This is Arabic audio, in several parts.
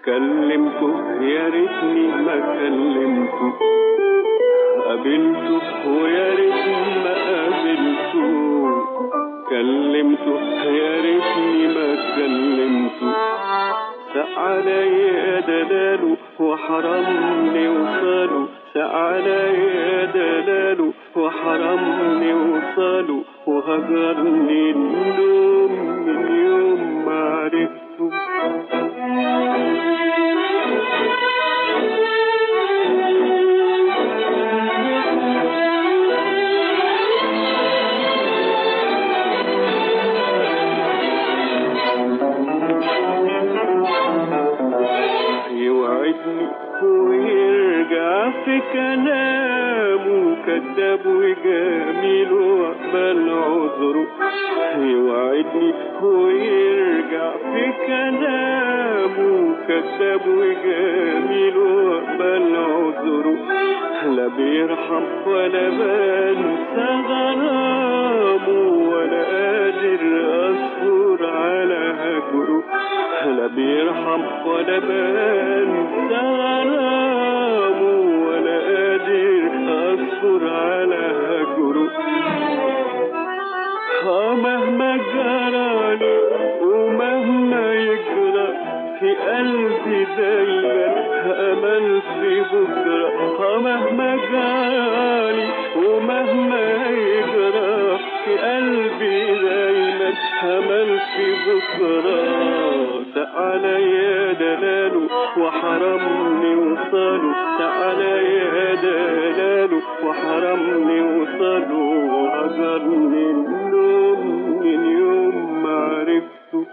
كلمته يا ريتني ما كلمته، قابلته ويا ريتني ما قابلته، كلمته يا ريتني ما كلمته، ساق عليا دلاله وحرمني وصاله، ساق عليا دلاله وحرمني وصاله، وهجرني النوم من يوم ما عرفته. يوعدني ويرجع في كلامه كذاب وجميل وأقبل عذره، يوعدني ويرجع في كلامه كذاب وجميل وأقبل عذره، لا بيرحم ولا بنسى غرامه ولا قادر أصبر على هجره، لا بيرحم ولا بنسى غرامه ولا قادر أصبر على هجره، مهما جرالي ومهما يجرى في قلبي دايما أمل في بكرة، مهما جرالي ومهما يجرى في قلبي دايما أمل في بكرة، ساق عليا دلاله وحرمني وصاله، ساق عليا دلاله وحرمني وصاله، وهجرني النوم من يوم ما عرفته.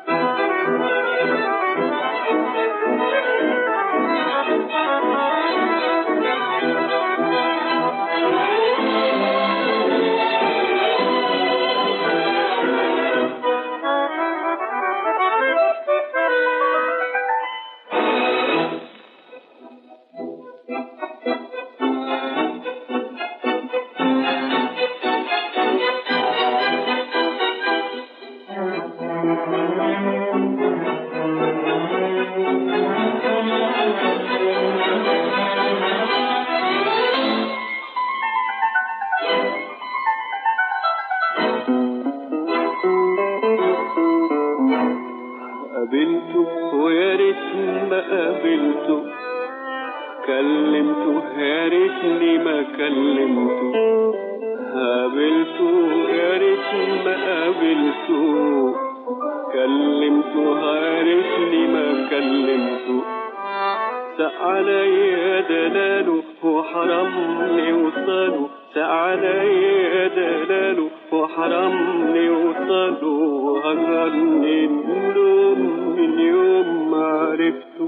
قابلته ويا ريتني ما قابلته، كلمته يا ريتني ما كلمته، قابلته يا ريتني ما قابلته، كلمته يا ريتني ما كلمته، ساق عليا دلاله وحرمني وصاله، ساق عليا دلاله وحرمني وصاله، وهجرني النوم من يوم ما عرفته.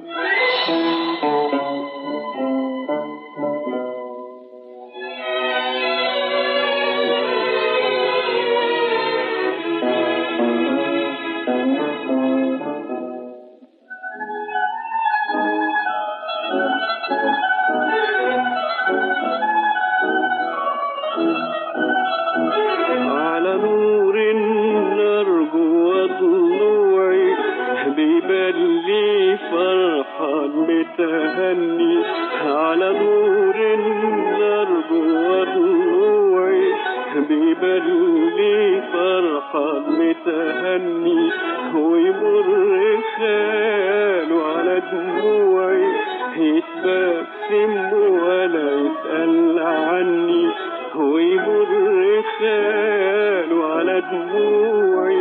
على نور النار جوا ضلوعي بيبان لي فرحان متهني، على نور النار جوا ضلوعي بيبان لي فرحان متهني، ويمر خاله على دموعي يتبسم ولا يسأل عني، ويمر خاله على دموعي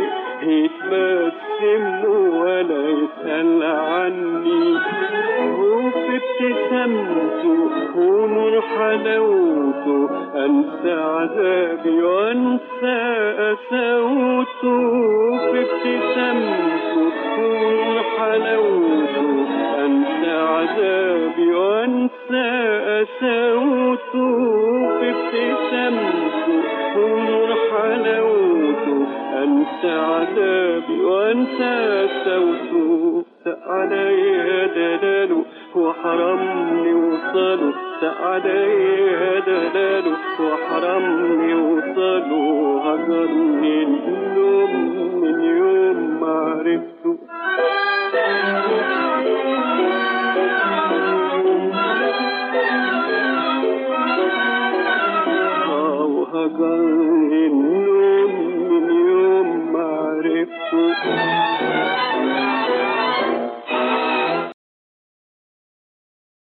يتبسم ولا يسأل عني، وفي ابتسامته ونور حلاوته أنسى عذابي وأنسى قساوته، في ابتسامته ونور حلاوته أنسى عذابي وأنسى قساوته، في ابتسامته ونور حلاوته أنسى عذابي وأنسى قساوته، ساق عليا دلاله وحرمني وصاله، ساق عليا دلاله وحرمني وصاله، هجرني النوم من يوم ما عرفته.